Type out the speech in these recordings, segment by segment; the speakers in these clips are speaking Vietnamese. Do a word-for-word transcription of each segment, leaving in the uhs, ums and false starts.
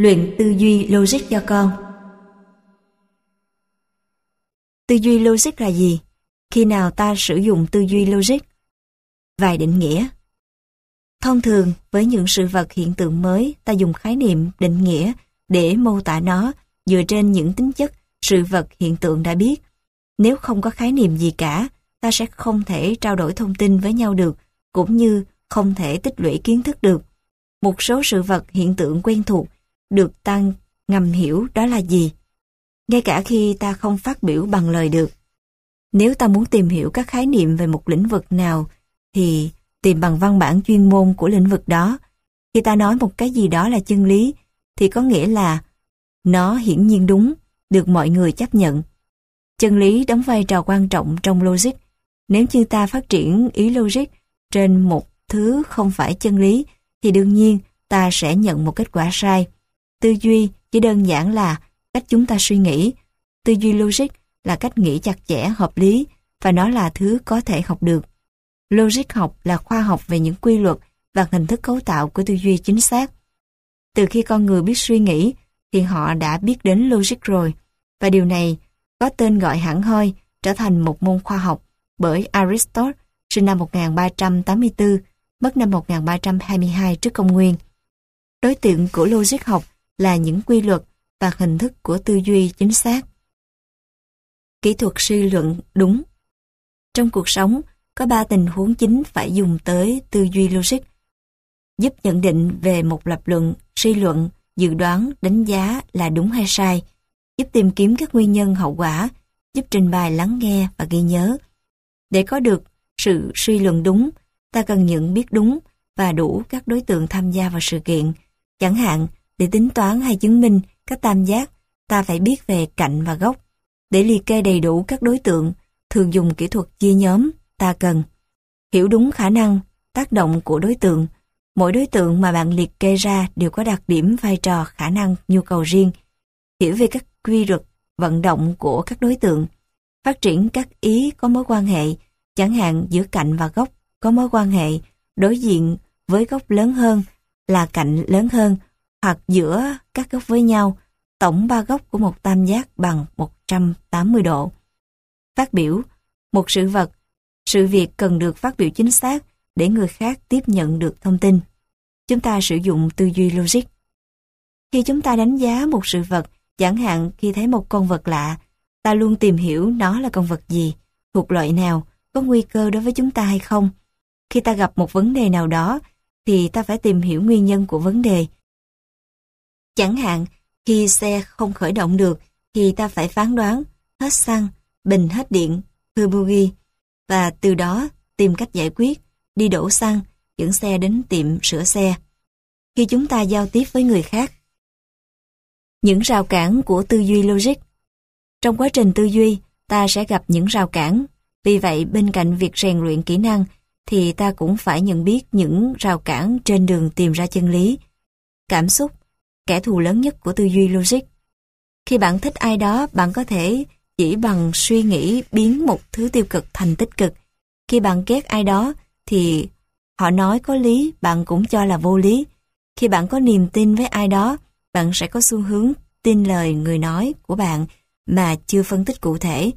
Luyện tư duy logic cho con. Tư duy logic là gì? Khi nào ta sử dụng tư duy logic? Vài định nghĩa. Thông thường, với những sự vật hiện tượng mới, ta dùng khái niệm định nghĩa để mô tả nó dựa trên những tính chất sự vật hiện tượng đã biết. Nếu không có khái niệm gì cả, ta sẽ không thể trao đổi thông tin với nhau được, cũng như không thể tích lũy kiến thức được. Một số sự vật hiện tượng quen thuộc được ta ngầm hiểu đó là gì, ngay cả khi ta không phát biểu bằng lời được. Nếu ta muốn tìm hiểu các khái niệm về một lĩnh vực nào, thì tìm bằng văn bản chuyên môn của lĩnh vực đó. Khi ta nói một cái gì đó là chân lý, thì có nghĩa là nó hiển nhiên đúng, được mọi người chấp nhận. Chân lý đóng vai trò quan trọng trong logic. Nếu như ta phát triển ý logic trên một thứ không phải chân lý, thì đương nhiên ta sẽ nhận một kết quả sai. Tư duy chỉ đơn giản là cách chúng ta suy nghĩ. Tư duy logic là cách nghĩ chặt chẽ, hợp lý, và nó là thứ có thể học được. Logic học là khoa học về những quy luật và hình thức cấu tạo của tư duy chính xác. Từ khi con người biết suy nghĩ, thì họ đã biết đến logic rồi, và điều này có tên gọi hẳn hoi trở thành một môn khoa học bởi Aristotle, sinh năm một nghìn ba trăm tám mươi tư, mất năm một nghìn ba trăm hai mươi hai trước công nguyên. Đối tượng của logic học là những quy luật và hình thức của tư duy chính xác. Kỹ thuật suy luận đúng. Trong cuộc sống, có ba tình huống chính phải dùng tới tư duy logic, giúp nhận định về một lập luận, suy luận, dự đoán, đánh giá là đúng hay sai, giúp tìm kiếm các nguyên nhân hậu quả, giúp trình bày lắng nghe và ghi nhớ. Để có được sự suy luận đúng, ta cần nhận biết đúng và đủ các đối tượng tham gia vào sự kiện. Chẳng hạn, để tính toán hay chứng minh các tam giác, ta phải biết về cạnh và góc. Để liệt kê đầy đủ các đối tượng, thường dùng kỹ thuật chia nhóm, ta cần hiểu đúng khả năng, tác động của đối tượng. Mỗi đối tượng mà bạn liệt kê ra đều có đặc điểm, vai trò, khả năng, nhu cầu riêng. Hiểu về các quy luật, vận động của các đối tượng. Phát triển các ý có mối quan hệ, chẳng hạn giữa cạnh và góc có mối quan hệ đối diện với góc lớn hơn là cạnh lớn hơn, hoặc giữa các góc với nhau, tổng ba góc của một tam giác bằng một trăm tám mươi độ. Phát biểu. Một sự vật, sự việc cần được phát biểu chính xác để người khác tiếp nhận được thông tin. Chúng ta sử dụng tư duy logic. Khi chúng ta đánh giá một sự vật, chẳng hạn khi thấy một con vật lạ, ta luôn tìm hiểu nó là con vật gì, thuộc loại nào, có nguy cơ đối với chúng ta hay không. Khi ta gặp một vấn đề nào đó, thì ta phải tìm hiểu nguyên nhân của vấn đề. Chẳng hạn, khi xe không khởi động được, thì ta phải phán đoán, hết xăng, bình hết điện, hư bogie, và từ đó tìm cách giải quyết, đi đổ xăng, dẫn xe đến tiệm sửa xe. Khi chúng ta giao tiếp với người khác, những rào cản của tư duy logic. Trong quá trình tư duy, ta sẽ gặp những rào cản. Vì vậy, bên cạnh việc rèn luyện kỹ năng, thì ta cũng phải nhận biết những rào cản trên đường tìm ra chân lý. Cảm xúc, kẻ thù lớn nhất của tư duy logic. Khi bạn thích ai đó, bạn có thể chỉ bằng suy nghĩ biến một thứ tiêu cực thành tích cực. Khi bạn ghét ai đó, thì họ nói có lý, bạn cũng cho là vô lý. Khi bạn có niềm tin với ai đó, bạn sẽ có xu hướng tin lời người nói của bạn mà chưa phân tích cụ thể.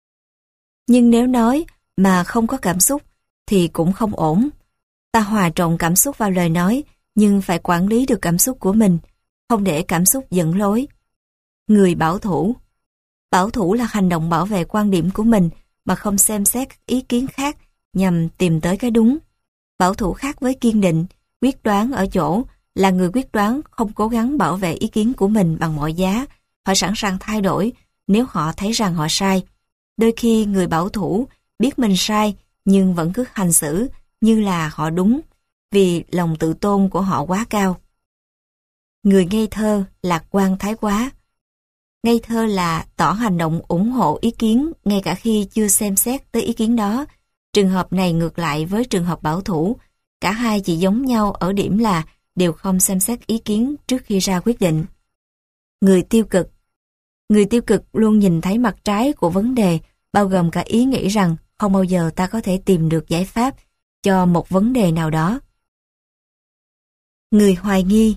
Nhưng nếu nói mà không có cảm xúc thì cũng không ổn. Ta hòa trộn cảm xúc vào lời nói, nhưng phải quản lý được cảm xúc của mình, không để cảm xúc dẫn lối. Người bảo thủ. Bảo thủ là hành động bảo vệ quan điểm của mình mà không xem xét các ý kiến khác nhằm tìm tới cái đúng. Bảo thủ khác với kiên định, quyết đoán ở chỗ là người quyết đoán không cố gắng bảo vệ ý kiến của mình bằng mọi giá. Họ sẵn sàng thay đổi nếu họ thấy rằng họ sai. Đôi khi người bảo thủ biết mình sai nhưng vẫn cứ hành xử như là họ đúng vì lòng tự tôn của họ quá cao. Người ngây thơ, lạc quan thái quá. Ngây thơ là tỏ hành động ủng hộ ý kiến ngay cả khi chưa xem xét tới ý kiến đó. Trường hợp này ngược lại với trường hợp bảo thủ. Cả hai chỉ giống nhau ở điểm là đều không xem xét ý kiến trước khi ra quyết định. Người tiêu cực. Người tiêu cực luôn nhìn thấy mặt trái của vấn đề, bao gồm cả ý nghĩ rằng không bao giờ ta có thể tìm được giải pháp cho một vấn đề nào đó. Người hoài nghi.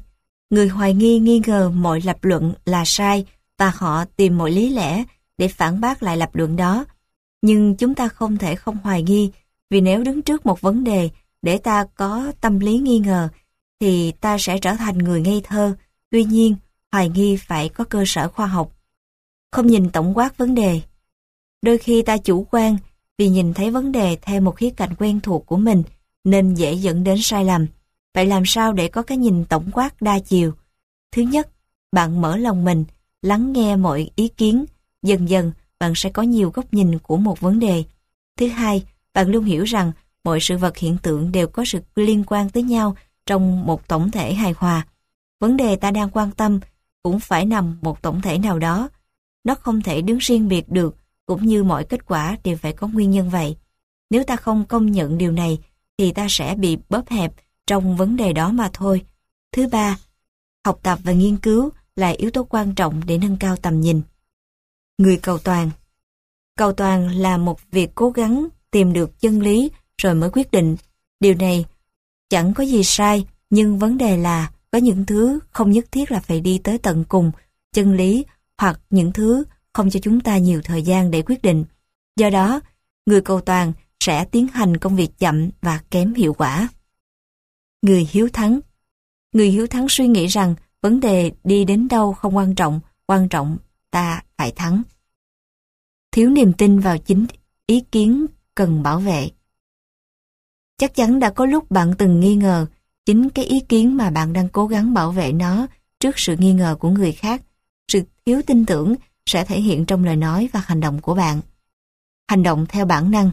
Người hoài nghi nghi ngờ mọi lập luận là sai và họ tìm mọi lý lẽ để phản bác lại lập luận đó. Nhưng chúng ta không thể không hoài nghi, vì nếu đứng trước một vấn đề để ta có tâm lý nghi ngờ, thì ta sẽ trở thành người ngây thơ. Tuy nhiên, hoài nghi phải có cơ sở khoa học. Không nhìn tổng quát vấn đề. Đôi khi ta chủ quan vì nhìn thấy vấn đề theo một khía cạnh quen thuộc của mình nên dễ dẫn đến sai lầm. Vậy làm sao để có cái nhìn tổng quát đa chiều? Thứ nhất, bạn mở lòng mình, lắng nghe mọi ý kiến. Dần dần, bạn sẽ có nhiều góc nhìn của một vấn đề. Thứ hai, bạn luôn hiểu rằng mọi sự vật hiện tượng đều có sự liên quan tới nhau trong một tổng thể hài hòa. Vấn đề ta đang quan tâm cũng phải nằm một tổng thể nào đó. Nó không thể đứng riêng biệt được, cũng như mọi kết quả đều phải có nguyên nhân vậy. Nếu ta không công nhận điều này, thì ta sẽ bị bóp hẹp trong vấn đề đó mà thôi. Thứ ba, học tập và nghiên cứu là yếu tố quan trọng để nâng cao tầm nhìn. Người cầu toàn. Cầu toàn là một việc cố gắng tìm được chân lý rồi mới quyết định. Điều này chẳng có gì sai, nhưng vấn đề là có những thứ không nhất thiết là phải đi tới tận cùng chân lý, hoặc những thứ không cho chúng ta nhiều thời gian để quyết định. Do đó, người cầu toàn sẽ tiến hành công việc chậm và kém hiệu quả. Người hiếu thắng. Người hiếu thắng suy nghĩ rằng vấn đề đi đến đâu không quan trọng, quan trọng ta phải thắng. Thiếu niềm tin vào chính ý kiến cần bảo vệ. Chắc chắn đã có lúc bạn từng nghi ngờ chính cái ý kiến mà bạn đang cố gắng bảo vệ nó trước sự nghi ngờ của người khác. Sự thiếu tin tưởng sẽ thể hiện trong lời nói và hành động của bạn. Hành động theo bản năng.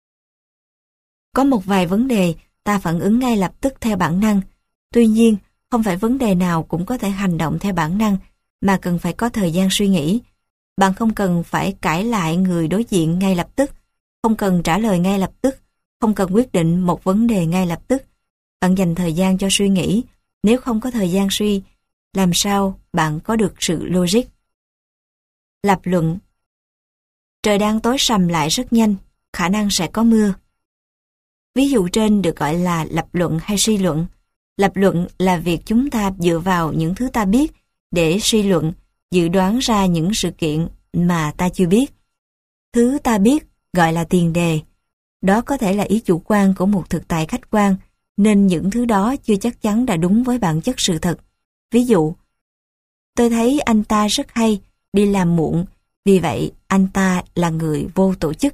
Có một vài vấn đề ta phản ứng ngay lập tức theo bản năng. Tuy nhiên, không phải vấn đề nào cũng có thể hành động theo bản năng, mà cần phải có thời gian suy nghĩ. Bạn không cần phải cãi lại người đối diện ngay lập tức, không cần trả lời ngay lập tức, không cần quyết định một vấn đề ngay lập tức. Bạn dành thời gian cho suy nghĩ. Nếu không có thời gian suy, làm sao bạn có được sự logic? Lập luận. Trời đang tối sầm lại rất nhanh, khả năng sẽ có mưa. Ví dụ trên được gọi là lập luận hay suy luận. Lập luận là việc chúng ta dựa vào những thứ ta biết để suy luận, dự đoán ra những sự kiện mà ta chưa biết. Thứ ta biết gọi là tiền đề. Đó có thể là ý chủ quan của một thực tại khách quan, nên những thứ đó chưa chắc chắn đã đúng với bản chất sự thật. Ví dụ, tôi thấy anh ta rất hay, đi làm muộn, vì vậy anh ta là người vô tổ chức.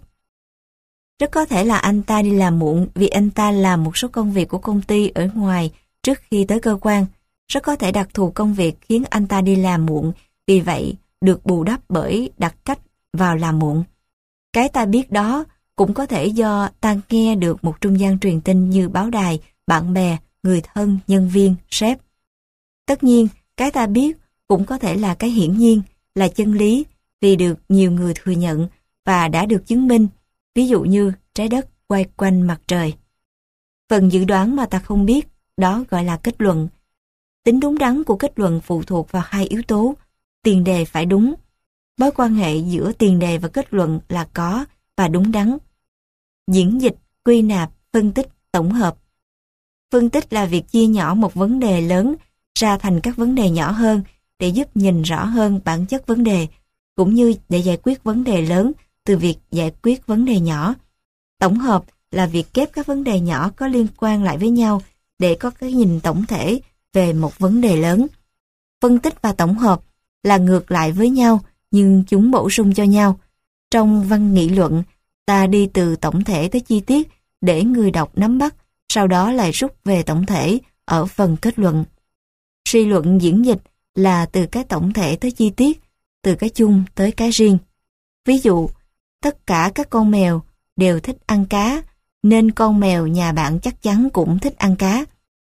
Rất có thể là anh ta đi làm muộn vì anh ta làm một số công việc của công ty ở ngoài trước khi tới cơ quan. Rất có thể đặc thù công việc khiến anh ta đi làm muộn, vì vậy được bù đắp bởi đặt cách vào làm muộn. Cái ta biết đó cũng có thể do ta nghe được một trung gian truyền tin như báo đài, bạn bè, người thân, nhân viên, sếp. Tất nhiên, cái ta biết cũng có thể là cái hiển nhiên, là chân lý, vì được nhiều người thừa nhận và đã được chứng minh, ví dụ như trái đất quay quanh mặt trời. Phần dự đoán mà ta không biết, đó gọi là kết luận. Tính đúng đắn của kết luận phụ thuộc vào hai yếu tố, tiền đề phải đúng. Mối quan hệ giữa tiền đề và kết luận là có và đúng đắn. Diễn dịch, quy nạp, phân tích, tổng hợp. Phân tích là việc chia nhỏ một vấn đề lớn ra thành các vấn đề nhỏ hơn để giúp nhìn rõ hơn bản chất vấn đề, cũng như để giải quyết vấn đề lớn từ việc giải quyết vấn đề nhỏ. Tổng hợp là việc kép các vấn đề nhỏ có liên quan lại với nhau để có cái nhìn tổng thể về một vấn đề lớn. Phân tích và tổng hợp là ngược lại với nhau, nhưng chúng bổ sung cho nhau. Trong văn nghị luận, ta đi từ tổng thể tới chi tiết để người đọc nắm bắt, sau đó lại rút về tổng thể ở phần kết luận. Suy luận diễn dịch là từ cái tổng thể tới chi tiết, từ cái chung tới cái riêng. Ví dụ, tất cả các con mèo đều thích ăn cá, nên con mèo nhà bạn chắc chắn cũng thích ăn cá.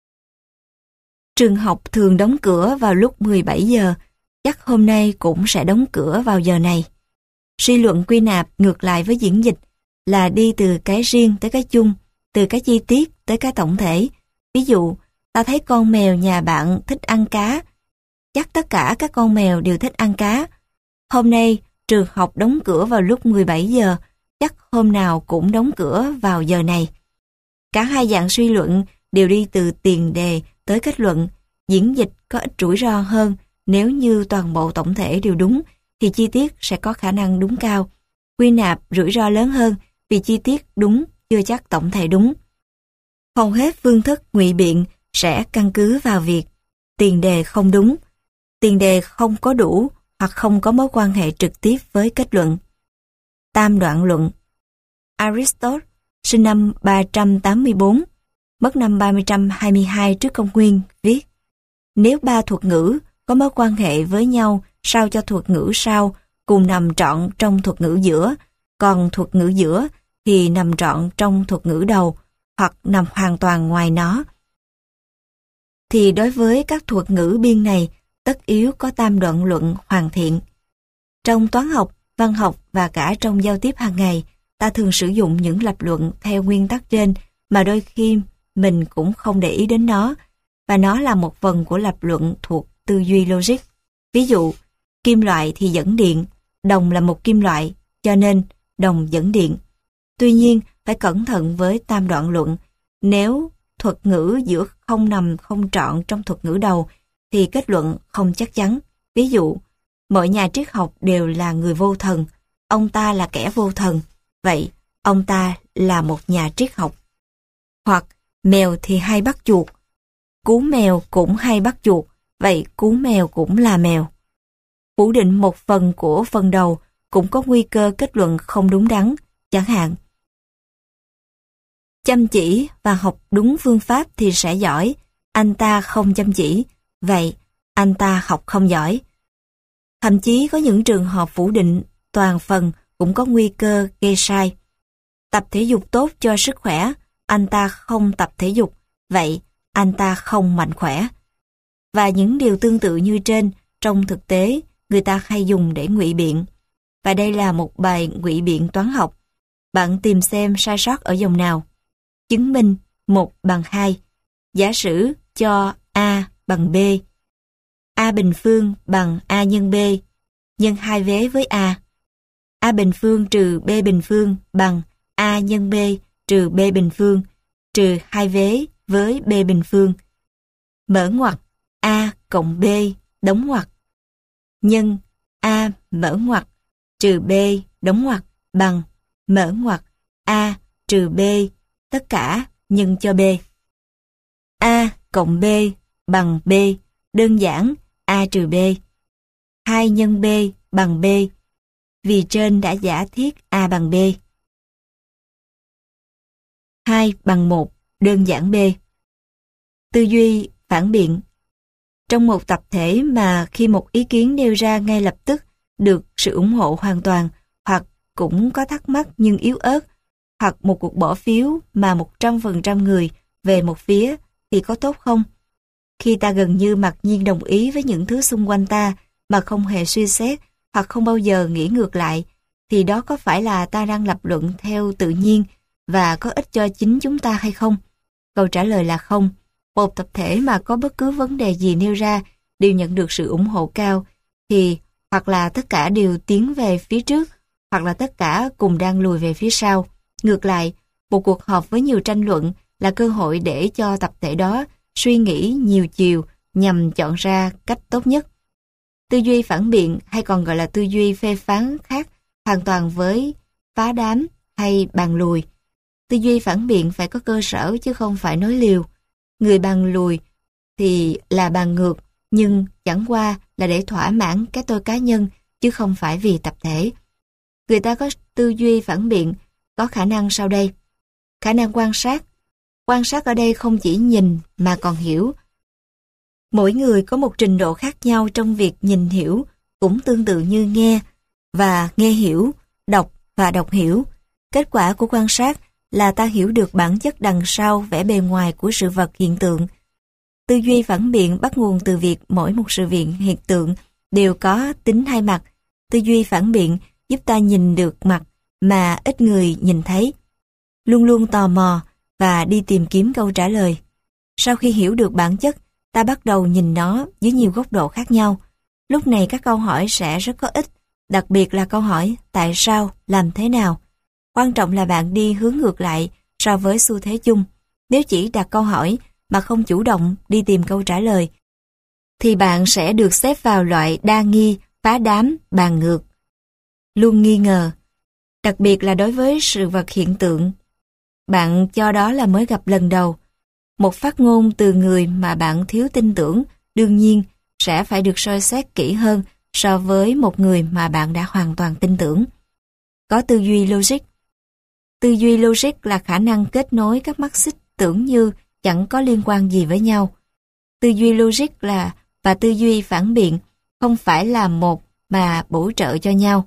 Trường học thường đóng cửa vào lúc mười bảy giờ, chắc hôm nay cũng sẽ đóng cửa vào giờ này. Suy luận quy nạp ngược lại với diễn dịch là đi từ cái riêng tới cái chung, từ cái chi tiết tới cái tổng thể. Ví dụ, ta thấy con mèo nhà bạn thích ăn cá, chắc tất cả các con mèo đều thích ăn cá. Hôm nay, trường học đóng cửa vào lúc mười bảy giờ, chắc hôm nào cũng đóng cửa vào giờ này. Cả hai dạng suy luận đều đi từ tiền đề tới kết luận. Diễn dịch có ít rủi ro hơn. Nếu như toàn bộ tổng thể đều đúng, thì chi tiết sẽ có khả năng đúng cao. Quy nạp rủi ro lớn hơn, vì chi tiết đúng chưa chắc tổng thể đúng. Hầu hết phương thức ngụy biện sẽ căn cứ vào việc tiền đề không đúng, tiền đề không có đủ hoặc không có mối quan hệ trực tiếp với kết luận. Tam đoạn luận. Aristotle, sinh năm ba trăm tám mươi tư, mất năm ba trăm hai mươi hai trước công nguyên, viết: nếu ba thuật ngữ có mối quan hệ với nhau sao cho thuật ngữ sau cùng nằm trọn trong thuật ngữ giữa, còn thuật ngữ giữa thì nằm trọn trong thuật ngữ đầu hoặc nằm hoàn toàn ngoài nó. Thì đối với các thuật ngữ biên này, tất yếu có tam đoạn luận hoàn thiện. Trong toán học, văn học và cả trong giao tiếp hàng ngày, ta thường sử dụng những lập luận theo nguyên tắc trên mà đôi khi mình cũng không để ý đến nó, và nó là một phần của lập luận thuộc tư duy logic. Ví dụ, kim loại thì dẫn điện, đồng là một kim loại, cho nên đồng dẫn điện. Tuy nhiên, phải cẩn thận với tam đoạn luận. Nếu thuật ngữ giữa không nằm không trọn trong thuật ngữ đầu, thì kết luận không chắc chắn. Ví dụ, mọi nhà triết học đều là người vô thần, ông ta là kẻ vô thần, vậy ông ta là một nhà triết học. Hoặc, mèo thì hay bắt chuột, cú mèo cũng hay bắt chuột, vậy cú mèo cũng là mèo. Phủ định một phần của phần đầu cũng có nguy cơ kết luận không đúng đắn, chẳng hạn: chăm chỉ và học đúng phương pháp thì sẽ giỏi, anh ta không chăm chỉ, vậy anh ta học không giỏi. Thậm chí có những trường hợp phủ định toàn phần cũng có nguy cơ gây sai. Tập thể dục tốt cho sức khỏe, anh ta không tập thể dục, vậy anh ta không mạnh khỏe. Và những điều tương tự như trên, trong thực tế, người ta hay dùng để ngụy biện. Và đây là một bài ngụy biện toán học. Bạn tìm xem sai sót ở dòng nào. Chứng minh một bằng hai. Giả sử cho A bằng B. A bình phương bằng A nhân B, nhân hai vế với A. A bình phương trừ B bình phương bằng A nhân B trừ B bình phương, trừ hai vế với B bình phương. Mở ngoặc A cộng B đóng ngoặc, nhân A mở ngoặc trừ B đóng ngoặc bằng mở ngoặc A trừ B tất cả nhân cho B. A cộng B bằng B, đơn giản A trừ B. hai nhân B bằng B, vì trên đã giả thiết A bằng B. hai bằng một, đơn giản B. Tư duy phản biện. Trong một tập thể mà khi một ý kiến nêu ra ngay lập tức được sự ủng hộ hoàn toàn, hoặc cũng có thắc mắc nhưng yếu ớt, hoặc một cuộc bỏ phiếu mà một trăm phần trăm người về một phía, thì có tốt không? Khi ta gần như mặc nhiên đồng ý với những thứ xung quanh ta mà không hề suy xét hoặc không bao giờ nghĩ ngược lại, thì đó có phải là ta đang lập luận theo tự nhiên và có ích cho chính chúng ta hay không? Câu trả lời là không. Một tập thể mà có bất cứ vấn đề gì nêu ra đều nhận được sự ủng hộ cao, thì hoặc là tất cả đều tiến về phía trước, hoặc là tất cả cùng đang lùi về phía sau. Ngược lại, một cuộc họp với nhiều tranh luận là cơ hội để cho tập thể đó suy nghĩ nhiều chiều nhằm chọn ra cách tốt nhất. Tư duy phản biện, hay còn gọi là tư duy phê phán, khác hoàn toàn với phá đám hay bàn lùi. Tư duy phản biện phải có cơ sở chứ không phải nói liều. Người bàn lùi thì là bàn ngược, nhưng chẳng qua là để thỏa mãn cái tôi cá nhân chứ không phải vì tập thể. Người ta có tư duy phản biện có khả năng sau đây. Khả năng quan sát. Quan sát ở đây không chỉ nhìn mà còn hiểu. Mỗi người có một trình độ khác nhau trong việc nhìn hiểu, cũng tương tự như nghe và nghe hiểu, đọc và đọc hiểu. Kết quả của quan sát là ta hiểu được bản chất đằng sau vẻ bề ngoài của sự vật hiện tượng. Tư duy phản biện bắt nguồn từ việc mỗi một sự việc hiện tượng đều có tính hai mặt. Tư duy phản biện giúp ta nhìn được mặt mà ít người nhìn thấy. Luôn luôn tò mò và đi tìm kiếm câu trả lời. Sau khi hiểu được bản chất, ta bắt đầu nhìn nó dưới nhiều góc độ khác nhau. Lúc này các câu hỏi sẽ rất có ích, đặc biệt là câu hỏi tại sao, làm thế nào. Quan trọng là bạn đi hướng ngược lại so với xu thế chung. Nếu chỉ đặt câu hỏi mà không chủ động đi tìm câu trả lời, thì bạn sẽ được xếp vào loại đa nghi, phá đám, bàn ngược. Luôn nghi ngờ, đặc biệt là đối với sự vật hiện tượng. Bạn cho đó là mới gặp lần đầu. Một phát ngôn từ người mà bạn thiếu tin tưởng, đương nhiên sẽ phải được soi xét kỹ hơn so với một người mà bạn đã hoàn toàn tin tưởng. Có tư duy logic. Tư duy logic là khả năng kết nối các mắt xích tưởng như chẳng có liên quan gì với nhau. Tư duy logic là và tư duy phản biện không phải là một mà bổ trợ cho nhau.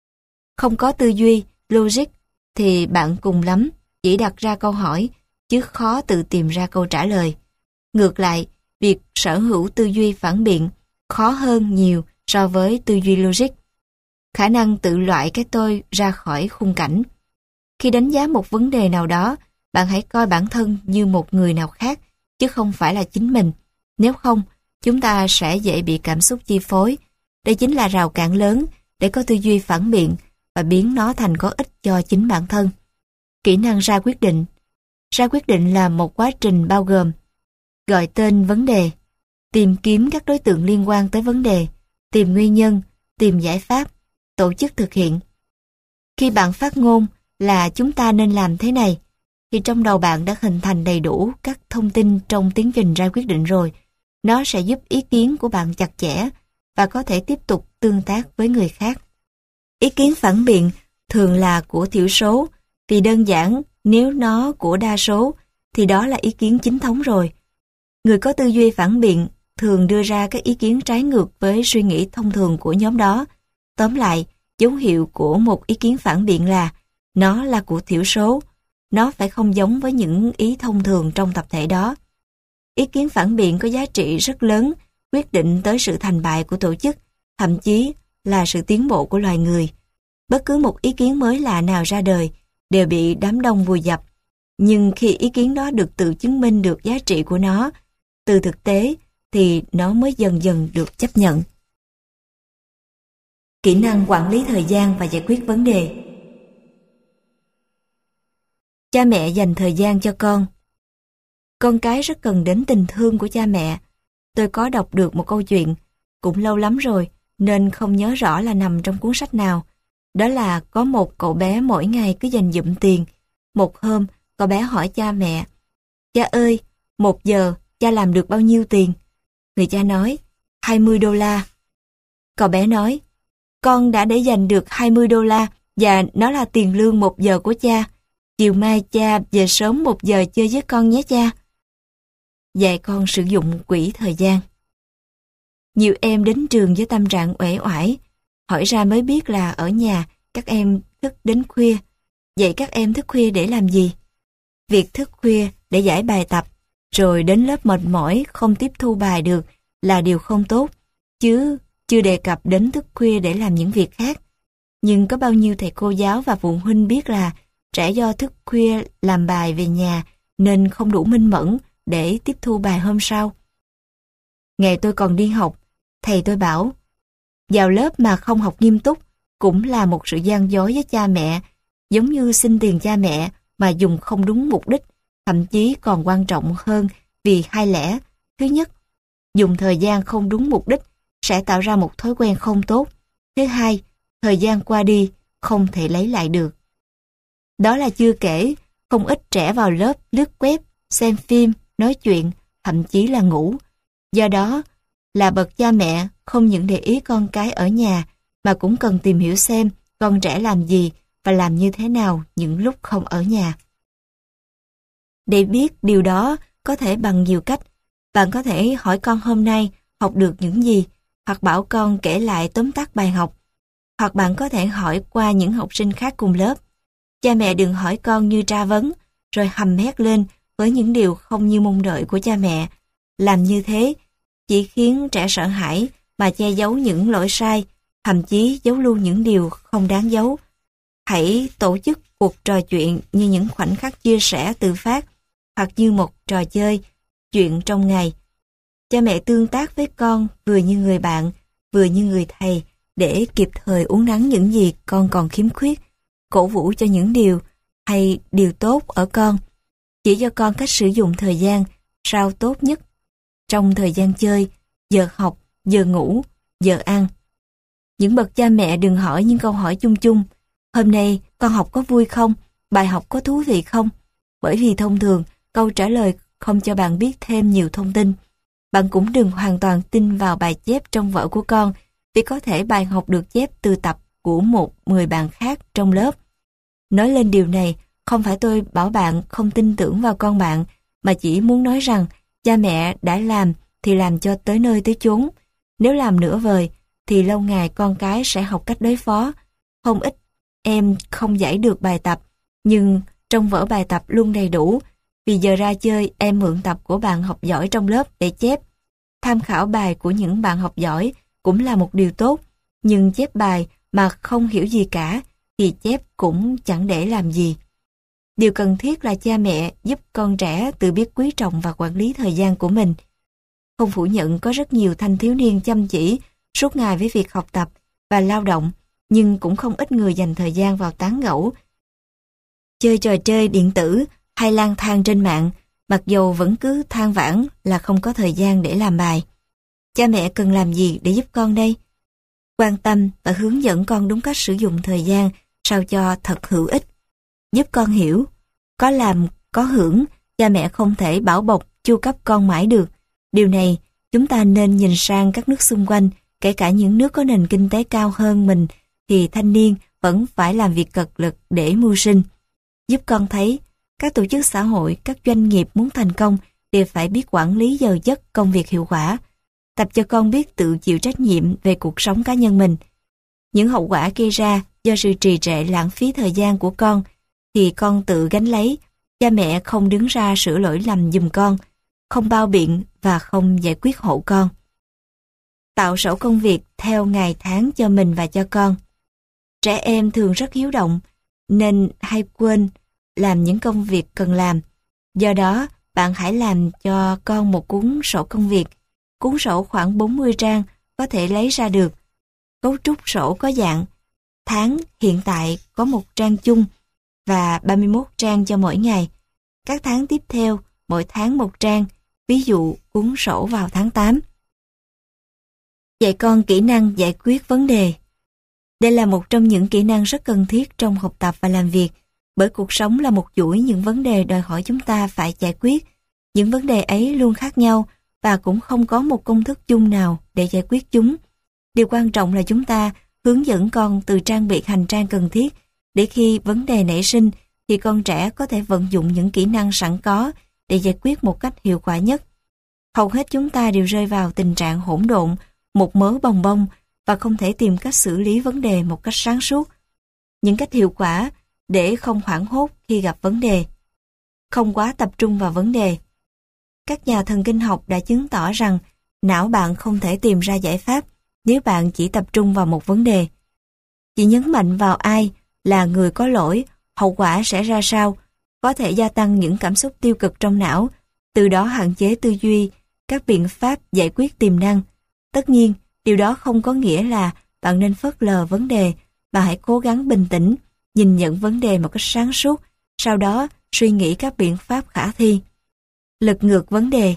Không có tư duy logic thì bạn cùng lắm chỉ đặt ra câu hỏi chứ khó tự tìm ra câu trả lời. Ngược lại, việc sở hữu tư duy phản biện khó hơn nhiều so với tư duy logic. Khả năng tự loại cái tôi ra khỏi khung cảnh. Khi đánh giá một vấn đề nào đó, bạn hãy coi bản thân như một người nào khác, chứ không phải là chính mình. Nếu không, chúng ta sẽ dễ bị cảm xúc chi phối. Đây chính là rào cản lớn để có tư duy phản biện và biến nó thành có ích cho chính bản thân. Kỹ năng ra quyết định. Ra quyết định là một quá trình bao gồm gọi tên vấn đề, tìm kiếm các đối tượng liên quan tới vấn đề, tìm nguyên nhân, tìm giải pháp, tổ chức thực hiện. Khi bạn phát ngôn là chúng ta nên làm thế này, thì trong đầu bạn đã hình thành đầy đủ các thông tin trong tiến trình ra quyết định rồi. Nó sẽ giúp ý kiến của bạn chặt chẽ và có thể tiếp tục tương tác với người khác. Ý kiến phản biện thường là của thiểu số, vì đơn giản nếu nó của đa số thì đó là ý kiến chính thống rồi. Người có tư duy phản biện thường đưa ra các ý kiến trái ngược với suy nghĩ thông thường của nhóm đó. Tóm lại, dấu hiệu của một ý kiến phản biện là nó là của thiểu số, nó phải không giống với những ý thông thường trong tập thể đó. Ý kiến phản biện có giá trị rất lớn, quyết định tới sự thành bại của tổ chức, thậm chí là sự tiến bộ của loài người. Bất cứ một ý kiến mới lạ nào ra đời đều bị đám đông vùi dập. Nhưng khi ý kiến đó được tự chứng minh được giá trị của nó, từ thực tế thì nó mới dần dần được chấp nhận. Kỹ năng quản lý thời gian và giải quyết vấn đề. Cha mẹ dành thời gian cho con. Con cái rất cần đến tình thương của cha mẹ. Tôi có đọc được một câu chuyện, cũng lâu lắm rồi, nên không nhớ rõ là nằm trong cuốn sách nào. Đó là có một cậu bé mỗi ngày cứ dành dụm tiền. Một hôm, cậu bé hỏi cha mẹ, cha ơi, một giờ cha làm được bao nhiêu tiền? Người cha nói, hai mươi đô la. Cậu bé nói, con đã để dành được hai mươi đô la và nó là tiền lương một giờ của cha. Chiều mai cha về sớm một giờ chơi với con nhé cha. Dạy con sử dụng quỹ thời gian. Nhiều em đến trường với tâm trạng uể oải, hỏi ra mới biết là ở nhà các em thức đến khuya. Vậy các em thức khuya để làm gì? Việc thức khuya để giải bài tập, rồi đến lớp mệt mỏi không tiếp thu bài được là điều không tốt, chứ chưa đề cập đến thức khuya để làm những việc khác. Nhưng có bao nhiêu thầy cô giáo và phụ huynh biết là trẻ do thức khuya làm bài về nhà nên không đủ minh mẫn để tiếp thu bài hôm sau. Ngày tôi còn đi học, thầy tôi bảo, vào lớp mà không học nghiêm túc cũng là một sự gian dối với cha mẹ, giống như xin tiền cha mẹ mà dùng không đúng mục đích, thậm chí còn quan trọng hơn vì hai lẽ. Thứ nhất, dùng thời gian không đúng mục đích sẽ tạo ra một thói quen không tốt. Thứ hai, thời gian qua đi không thể lấy lại được. Đó là chưa kể, không ít trẻ vào lớp lướt web, xem phim, nói chuyện, thậm chí là ngủ. Do đó, là bậc cha mẹ không những để ý con cái ở nhà mà cũng cần tìm hiểu xem con trẻ làm gì và làm như thế nào những lúc không ở nhà. Để biết điều đó có thể bằng nhiều cách. Bạn có thể hỏi con hôm nay học được những gì, hoặc bảo con kể lại tóm tắt bài học. Hoặc bạn có thể hỏi qua những học sinh khác cùng lớp. Cha mẹ đừng hỏi con như tra vấn, rồi hầm hét lên với những điều không như mong đợi của cha mẹ. Làm như thế chỉ khiến trẻ sợ hãi mà che giấu những lỗi sai, thậm chí giấu luôn những điều không đáng giấu. Hãy tổ chức cuộc trò chuyện như những khoảnh khắc chia sẻ tự phát, hoặc như một trò chơi, chuyện trong ngày. Cha mẹ tương tác với con vừa như người bạn, vừa như người thầy, để kịp thời uốn nắn những gì con còn khiếm khuyết, cổ vũ cho những điều hay điều tốt ở con, chỉ cho con cách sử dụng thời gian sao tốt nhất. Trong thời gian chơi, giờ học, giờ ngủ, giờ ăn. Những bậc cha mẹ đừng hỏi những câu hỏi chung chung. Hôm nay con học có vui không? Bài học có thú vị không? Bởi vì thông thường câu trả lời không cho bạn biết thêm nhiều thông tin. Bạn cũng đừng hoàn toàn tin vào bài chép trong vở của con, vì có thể bài học được chép từ tập của một người bạn khác trong lớp. Nói lên điều này, không phải tôi bảo bạn không tin tưởng vào con bạn, mà chỉ muốn nói rằng cha mẹ đã làm thì làm cho tới nơi tới chốn. Nếu làm nửa vời, thì lâu ngày con cái sẽ học cách đối phó. Không ít em không giải được bài tập, nhưng trong vở bài tập luôn đầy đủ, vì giờ ra chơi em mượn tập của bạn học giỏi trong lớp để chép. Tham khảo bài của những bạn học giỏi cũng là một điều tốt, nhưng chép bài mà không hiểu gì cả thì chép cũng chẳng để làm gì. Điều cần thiết là cha mẹ giúp con trẻ tự biết quý trọng và quản lý thời gian của mình. Không phủ nhận có rất nhiều thanh thiếu niên chăm chỉ suốt ngày với việc học tập và lao động, nhưng cũng không ít người dành thời gian vào tán gẫu, chơi trò chơi điện tử hay lang thang trên mạng, mặc dầu vẫn cứ than vãn là không có thời gian để làm bài. Cha mẹ cần làm gì để giúp con đây? Quan tâm và hướng dẫn con đúng cách sử dụng thời gian sao cho thật hữu ích. Giúp con hiểu, có làm, có hưởng, cha mẹ không thể bảo bọc, chu cấp con mãi được. Điều này, chúng ta nên nhìn sang các nước xung quanh, kể cả những nước có nền kinh tế cao hơn mình, thì thanh niên vẫn phải làm việc cật lực để mưu sinh. Giúp con thấy, các tổ chức xã hội, các doanh nghiệp muốn thành công đều phải biết quản lý giờ giấc công việc hiệu quả. Tập cho con biết tự chịu trách nhiệm về cuộc sống cá nhân mình. Những hậu quả gây ra do sự trì trệ lãng phí thời gian của con thì con tự gánh lấy. Cha mẹ không đứng ra sửa lỗi lầm giùm con, không bao biện và không giải quyết hộ con. Tạo sổ công việc theo ngày tháng cho mình và cho con. Trẻ em thường rất hiếu động nên hay quên làm những công việc cần làm. Do đó, bạn hãy làm cho con một cuốn sổ công việc. Cuốn sổ khoảng bốn mươi trang có thể lấy ra được. Cấu trúc sổ có dạng tháng hiện tại có một trang chung và ba mươi mốt trang cho mỗi ngày. Các tháng tiếp theo, mỗi tháng một trang, ví dụ cuốn sổ vào tháng tám. Dạy con kỹ năng giải quyết vấn đề. Đây là một trong những kỹ năng rất cần thiết trong học tập và làm việc, bởi cuộc sống là một chuỗi những vấn đề đòi hỏi chúng ta phải giải quyết. Những vấn đề ấy luôn khác nhau và cũng không có một công thức chung nào để giải quyết chúng. Điều quan trọng là chúng ta hướng dẫn con từ trang bị hành trang cần thiết để khi vấn đề nảy sinh thì con trẻ có thể vận dụng những kỹ năng sẵn có để giải quyết một cách hiệu quả nhất. Hầu hết chúng ta đều rơi vào tình trạng hỗn độn, một mớ bòng bong và không thể tìm cách xử lý vấn đề một cách sáng suốt. Những cách hiệu quả để không hoảng hốt khi gặp vấn đề. Không quá tập trung vào vấn đề. Các nhà thần kinh học đã chứng tỏ rằng não bạn không thể tìm ra giải pháp nếu bạn chỉ tập trung vào một vấn đề. Chỉ nhấn mạnh vào ai là người có lỗi, hậu quả sẽ ra sao, có thể gia tăng những cảm xúc tiêu cực trong não, từ đó hạn chế tư duy, các biện pháp giải quyết tiềm năng. Tất nhiên, điều đó không có nghĩa là bạn nên phớt lờ vấn đề, và hãy cố gắng bình tĩnh, nhìn nhận vấn đề một cách sáng suốt, sau đó suy nghĩ các biện pháp khả thi. Lật ngược vấn đề.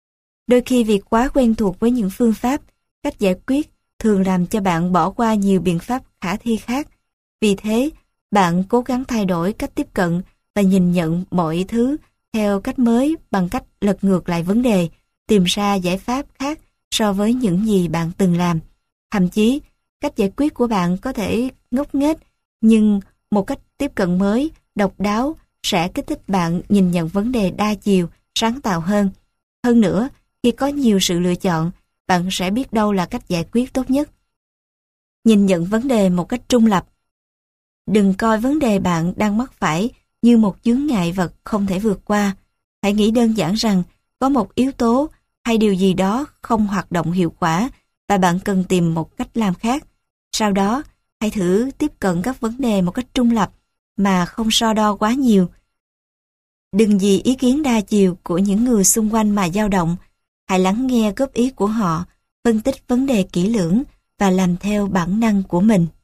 Đôi khi việc quá quen thuộc với những phương pháp, cách giải quyết thường làm cho bạn bỏ qua nhiều biện pháp khả thi khác. Vì thế, bạn cố gắng thay đổi cách tiếp cận và nhìn nhận mọi thứ theo cách mới bằng cách lật ngược lại vấn đề, tìm ra giải pháp khác so với những gì bạn từng làm. Thậm chí, cách giải quyết của bạn có thể ngốc nghếch, nhưng một cách tiếp cận mới, độc đáo sẽ kích thích bạn nhìn nhận vấn đề đa chiều, sáng tạo hơn. Hơn nữa, khi có nhiều sự lựa chọn, bạn sẽ biết đâu là cách giải quyết tốt nhất. Nhìn nhận vấn đề một cách trung lập. Đừng coi vấn đề bạn đang mắc phải như một chướng ngại vật không thể vượt qua. Hãy nghĩ đơn giản rằng có một yếu tố hay điều gì đó không hoạt động hiệu quả và bạn cần tìm một cách làm khác. Sau đó, hãy thử tiếp cận các vấn đề một cách trung lập mà không so đo quá nhiều. Đừng vì ý kiến đa chiều của những người xung quanh mà dao động. Hãy lắng nghe góp ý của họ, phân tích vấn đề kỹ lưỡng và làm theo bản năng của mình.